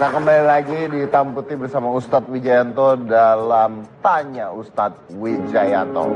Nah, kembali lagi di Hitam Putih bersama Ustadz Wijayanto dalam Tanya Ustadz Wijayanto.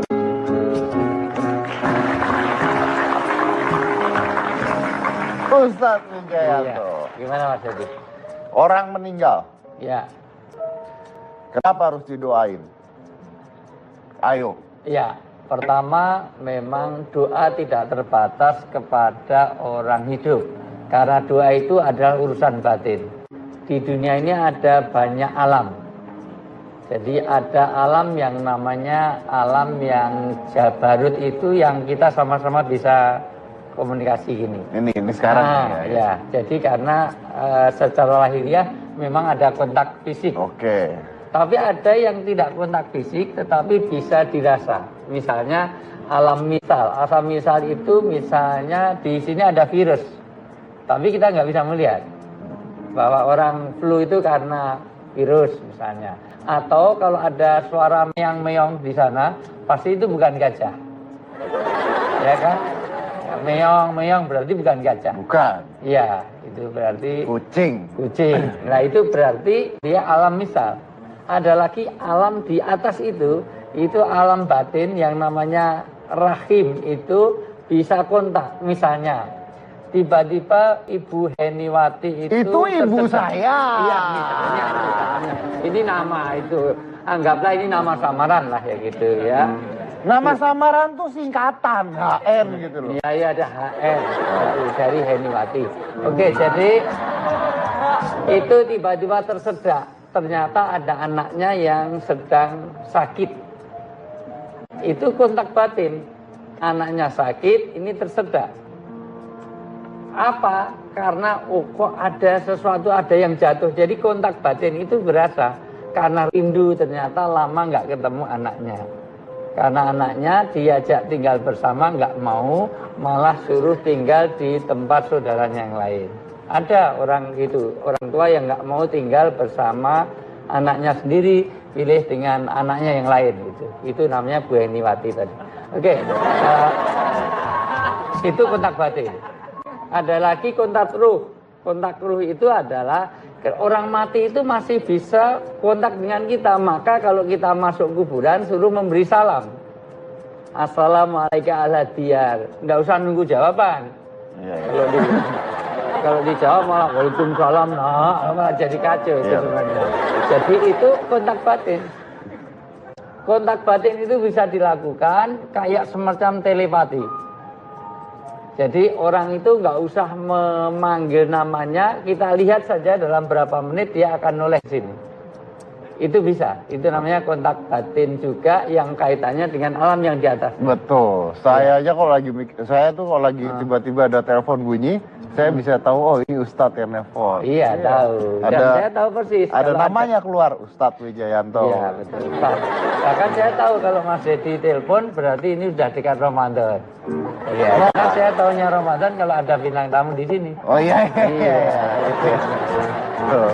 Ustadz Wijayanto. Iya. Gimana Mas Edi? Orang meninggal. Ya. Kenapa harus didoain? Ayo. Ya, pertama memang doa tidak terbatas kepada orang hidup. Karena doa itu adalah urusan batin. Di dunia ini ada banyak alam. Jadi ada alam yang namanya alam yang jabarut itu yang kita sama-sama bisa komunikasi gini. Ini sekarang. Ya. Jadi karena secara lahiriah memang ada kontak fisik. Oke. Tapi ada yang tidak kontak fisik tetapi bisa dirasa. Misalnya alam misal. Alam misal itu misalnya di sini ada virus. Tapi kita nggak bisa melihat bahwa orang flu itu karena virus misalnya. Atau kalau ada suara meong-meong di sana, pasti itu bukan gajah. Ya kan? Meong-meong berarti bukan gajah. Bukan. Iya, itu berarti kucing. Kucing. Nah, itu berarti dia alam misal. Ada lagi alam di atas itu alam batin yang namanya rahim, itu bisa kontak. Misalnya tiba-tiba Ibu Heniwati itu ibu saya. Iya, misalnya. Ini nama itu. Anggaplah ini nama samaran lah ya gitu ya. Nama samaran tuh singkatan HN gitu loh. Iya, ada HN dari Heniwati. Oke, jadi itu tiba-tiba tersedak. Ternyata ada anaknya yang sedang sakit. Itu kontak batin. Anaknya sakit, ini tersedak. Apa? Karena kok ada sesuatu, ada yang jatuh. Jadi kontak batin itu berasa. Karena rindu ternyata lama nggak ketemu anaknya. Karena anaknya diajak tinggal bersama nggak mau, malah suruh tinggal di tempat saudaranya yang lain. Ada orang gitu, orang tua yang nggak mau tinggal bersama anaknya sendiri, pilih dengan anaknya yang lain gitu. Itu namanya Bu Heniwati tadi. Oke, itu kontak batin. Ada lagi kontak ruh. Kontak ruh itu adalah orang mati itu masih bisa kontak dengan kita. Maka kalau kita masuk kuburan suruh memberi salam. Assalamualaikum ala diyar. Nggak usah nunggu jawaban. Ya. Kalau dijawab malah waalaikumsalam, nah jadi kacau itu sebenarnya. Jadi itu kontak batin. Kontak batin itu bisa dilakukan kayak semacam telepati. Jadi orang itu nggak usah memanggil namanya, kita lihat saja dalam berapa menit dia akan noleh sini. Itu bisa, itu namanya kontak batin juga yang kaitannya dengan alam yang di atas. Betul, saya aja kalau lagi kalau lagi tiba-tiba ada telepon bunyi, saya bisa tahu, oh ini Ustadz yang nelfon. Iya, tahu. Dan saya tahu persis. Ada namanya keluar, Ustadz Wijayanto. Iya, betul. Bahkan saya tahu kalau Mas Dedi telepon, berarti ini sudah dekat Ramadan. Iya. Karena saya tahunya Ramadan kalau ada bintang tamu di sini. Oh iya. Betul.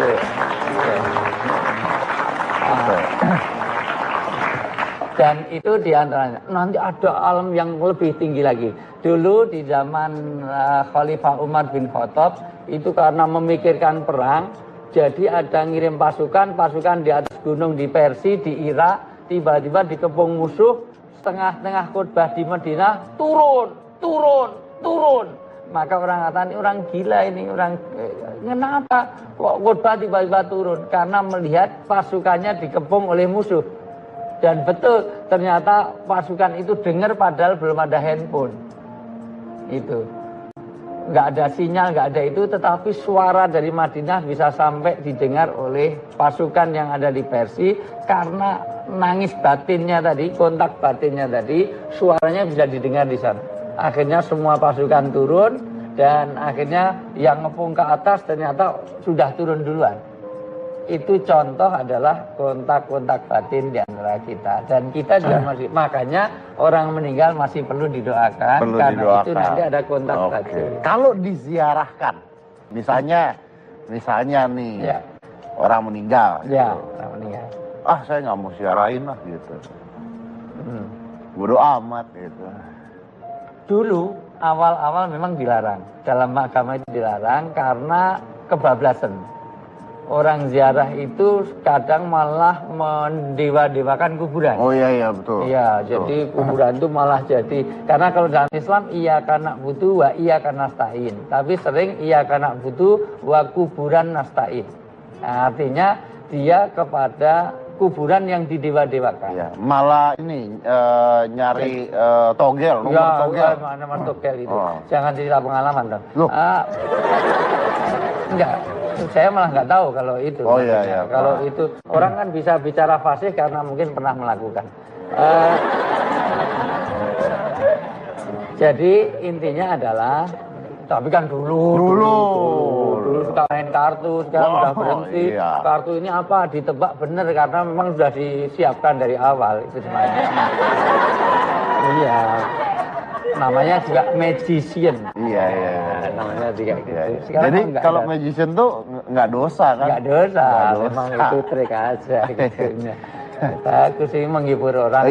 Dan itu diantaranya. Nanti ada alam yang lebih tinggi lagi. Dulu di zaman Khalifah Umar bin Khattab, itu karena memikirkan perang, jadi ada ngirim pasukan di atas gunung di Persia, di Irak, tiba-tiba dikepung musuh, setengah-tengah khutbah di Madinah, turun. Maka orang kata, ini orang gila ini, orang kenapa kok khutbah tiba-tiba turun? Karena melihat pasukannya dikepung oleh musuh. Dan betul, ternyata pasukan itu dengar padahal belum ada handphone. Itu. Nggak ada sinyal, nggak ada itu, tetapi suara dari Madinah bisa sampai didengar oleh pasukan yang ada di Persia. Karena nangis batinnya tadi, kontak batinnya tadi, suaranya bisa didengar di sana. Akhirnya semua pasukan turun, dan akhirnya yang ngepung ke atas ternyata sudah turun duluan. Itu contoh adalah kontak-kontak batin di antara kita. Dan kita juga masih, makanya orang meninggal masih perlu didoakan. Itu nanti ada kontak batin. Kalau diziarahkan, misalnya nih, orang meninggal. Ya, orang meninggal. Saya nggak mau ziarahin lah gitu. Bodo amat gitu. Dulu, awal-awal memang dilarang. Dalam agama itu dilarang karena kebablasan. orang ziarah itu kadang malah mendewa-dewakan kuburan. Oh iya betul. Iya, jadi kuburan itu malah jadi, karena kalau dalam Islam iya karena butuh wa iya karena nasta'in. Tapi sering iya karena butuh wa kuburan nasta'in. Nah, artinya dia kepada kuburan yang didewa-dewakan. Iya, malah ini nyari togel, nomor togel itu. Oh. Jangan cerita pengalaman dong. Loh. Enggak, saya malah nggak tahu kalau itu. Oh iya. Kalau itu orang kan bisa bicara fasih karena mungkin pernah melakukan. Jadi intinya adalah, tapi kan dulu suka main kartu, sekarang udah berhenti. Iya. Kartu ini apa ditebak bener karena memang sudah disiapkan dari awal itu sebenarnya. Iya. Namanya juga magician. Iya. Namanya juga gitu. Sekarang jadi kalau magician tuh nggak dosa kan? Nggak dosa, memang itu trik aja gitu. Aku sih menghibur orang.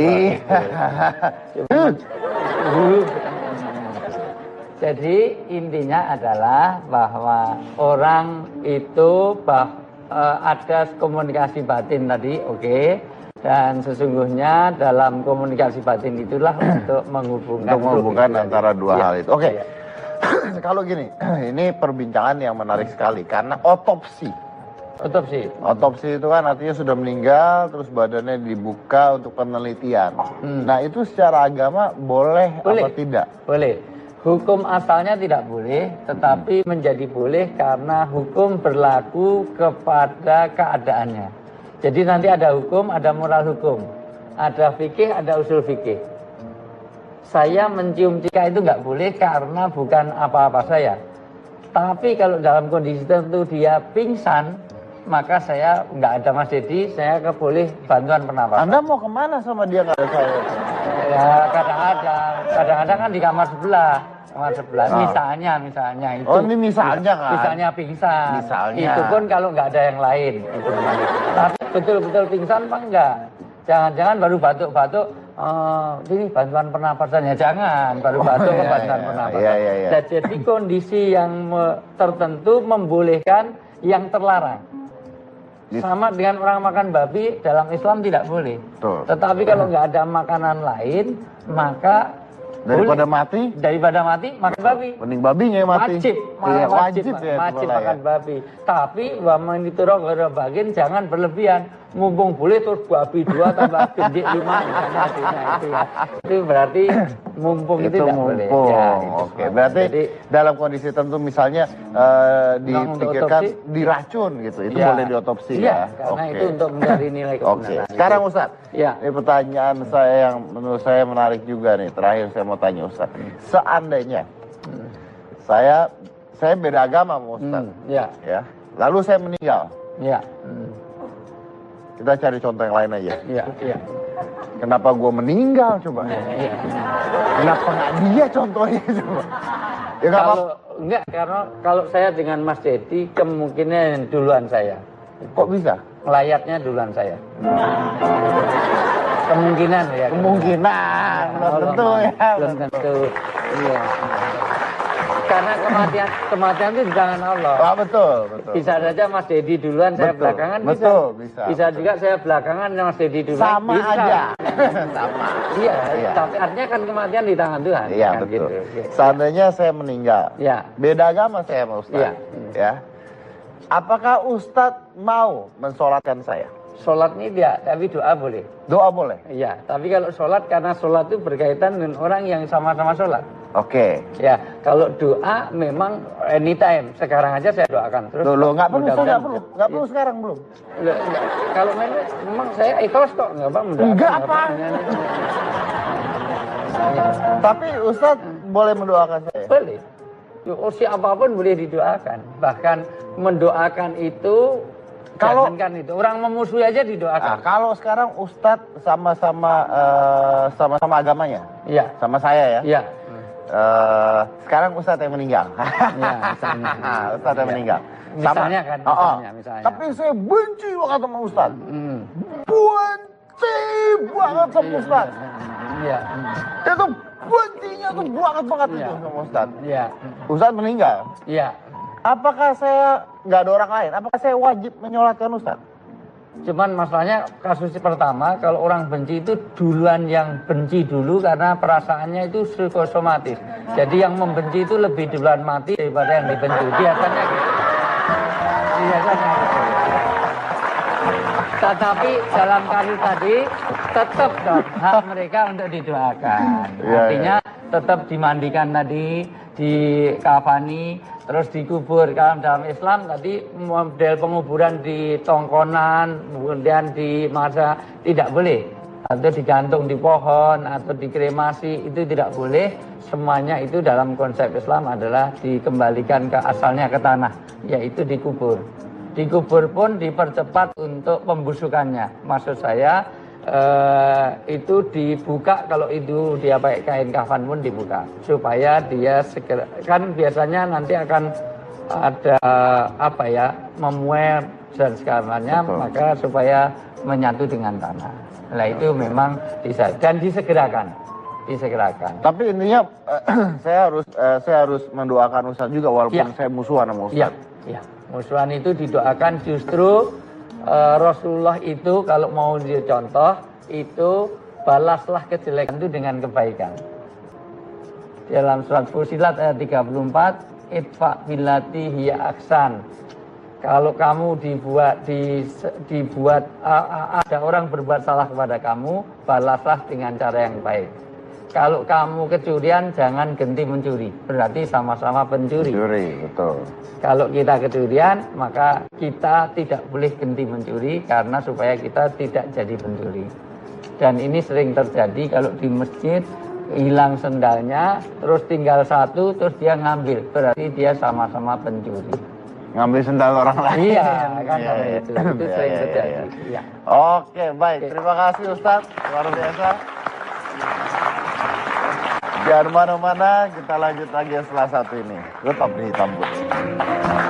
Jadi intinya adalah bahwa orang itu ada komunikasi batin tadi, oke. Dan sesungguhnya dalam komunikasi batin itulah untuk menghubungkan antara dua hal itu. Oke. Iya. Kalau gini, ini perbincangan yang menarik sekali karena otopsi. Otopsi itu kan artinya sudah meninggal, terus badannya dibuka untuk penelitian. Nah itu secara agama boleh apa tidak? Boleh. Hukum asalnya tidak boleh, tetapi menjadi boleh karena hukum berlaku kepada keadaannya. Jadi nanti ada hukum, ada moral hukum, ada fikih, ada usul fikih. Saya mencium cika itu nggak boleh karena bukan apa-apa saya. Tapi kalau dalam kondisi tertentu dia pingsan, maka saya nggak ada Mas Dedi, saya boleh bantuan pernapasan. Anda mau kemana sama dia nggak ada saya? Ya kadang-kadang kan di kamar sebelah. Misalnya itu. Oh ini misalnya kan? Misalnya pingsan. Misalnya. Itu pun kalau nggak ada yang lain. Itu. Tapi betul-betul pingsan apa enggak? Jangan-jangan baru batuk-batuk. Ini bantuan pernapasan ya jangan. Baru batuk bantuan pernapasan. Iya. Jadi kondisi yang tertentu membolehkan yang terlarang. Sama dengan orang makan babi dalam Islam tidak boleh. Betul. Tetapi kalau nggak ada makanan lain, maka daripada mati makan babi. Mending babinya yang mati. Wajib makan babi. Tapi wa man ituro ghairu bagin jangan berlebihan. Mumpung boleh terus babi 2 tambah gendik 5 itu ya. Itu berarti mumpung itu tidak boleh. Ya, Oke, berarti jadi, dalam kondisi tertentu misalnya dipikirkan diracun gitu. Itu boleh diotopsi ya. Karena itu untuk mencari nilai kebenaran. Sekarang Ustaz, ya. Ini pertanyaan saya yang menurut saya menarik juga nih. Terakhir saya mau tanya Ustaz. Seandainya saya beda agama sama Ustaz. Ya. Lalu saya meninggal. Ya. Kita cari contoh yang lain aja. Iya. Kenapa gue meninggal coba? Iya. Kenapa nggak dia contohnya coba? Ya enggak, karena kalau saya dengan Mas Dedi kemungkinan duluan saya. Kok bisa? Layaknya duluan saya. Kemungkinan ya. Kemungkinan, belum tentu ya. Belum tentu. Iya. Karena kematian itu di tangan Allah. Betul. Bisa saja Mas Dedi duluan, saya belakangan. Bisa. Bisa juga saya belakangan, Mas Dedi duluan. Sama bisa. aja. Sama. Iya. Tapi artinya kan kematian di tangan Tuhan. Iya, kan, betul. Gitu. Seandainya saya meninggal, beda agama saya sama Ustaz. Ya. Apakah Ustadz mau mensolatkan saya? Sholat ini tidak, tapi doa boleh. Doa boleh? Iya, tapi kalau sholat, karena sholat itu berkaitan dengan orang yang sama-sama sholat. Oke. Ya, kalau doa memang anytime. Sekarang aja saya doakan. Terus Loh, nggak perlu sekarang belum. Kalau memang saya ikhlas kok, nggak apa mendoakan. Enggak apa. Tapi Ustadz boleh mendoakan saya? Boleh. Siapapun boleh didoakan. Bahkan mendoakan itu jangankan itu, orang memusuhi aja didoakan. Kalau sekarang Ustadz sama-sama agamanya, sama saya ya. Iya. Sekarang Ustadz yang meninggal. Misalnya. Ustadz yang meninggal. Misalnya kan, misalnya. Tapi saya benci banget sama Ustadz. Benci banget sama Ustadz. Iya. Itu bencinya tuh banget itu sama Ustadz. Iya. Ustadz meninggal. Iya. apakah saya nggak ada orang lain? Apakah saya wajib menyolatkan Ustaz? Cuman masalahnya kasus pertama, kalau orang benci itu duluan yang benci dulu karena perasaannya itu psikosomatis. Jadi yang membenci itu lebih duluan mati daripada yang dibenci. Biasanya gitu. Biasanya gitu. Tetapi dalam kasus tadi tetap dong hak mereka untuk didoakan. Artinya tetap dimandikan tadi, dikafani, terus dikubur. Kalau dalam Islam tadi model penguburan di tongkonan, kemudian di masa tidak boleh. Atau digantung di pohon, atau dikremasi, itu tidak boleh. Semuanya itu dalam konsep Islam adalah dikembalikan ke asalnya ke tanah, yaitu dikubur. Dikubur pun dipercepat untuk pembusukannya. Maksud saya itu dibuka, kalau itu dia pakai kain kafan pun dibuka supaya dia segera, kan biasanya nanti akan ada apa ya, memuai dan segalanya, maka supaya menyatu dengan tanah. Nah itu memang bisa dan disegerakan. Tapi intinya saya harus mendoakan Ustaz juga walaupun saya musuhan sama Ustaz. Iya. Musuhan itu didoakan, justru Rasulullah itu kalau mau dicontoh itu balaslah kejelekan itu dengan kebaikan. Dalam surat Fusilat ayat 34, idfa billati hiya aksan. Kalau kamu dibuat ada orang berbuat salah kepada kamu, balaslah dengan cara yang baik. Kalau kamu kecurian, jangan genti mencuri. Berarti sama-sama pencuri. Pencuri, betul. Kalau kita kecurian, maka kita tidak boleh genti mencuri karena supaya kita tidak jadi pencuri. Dan ini sering terjadi kalau di masjid hilang sendalnya, terus tinggal satu, terus dia ngambil. Berarti dia sama-sama pencuri. Ngambil sendal orang lain. Iya, kan itu sering terjadi. Iya. Oke, baik. Terima kasih Ustaz, luar biasa. Jangan mana-mana, kita lanjut lagi setelah satu ini. Tetap di Hitam Putih.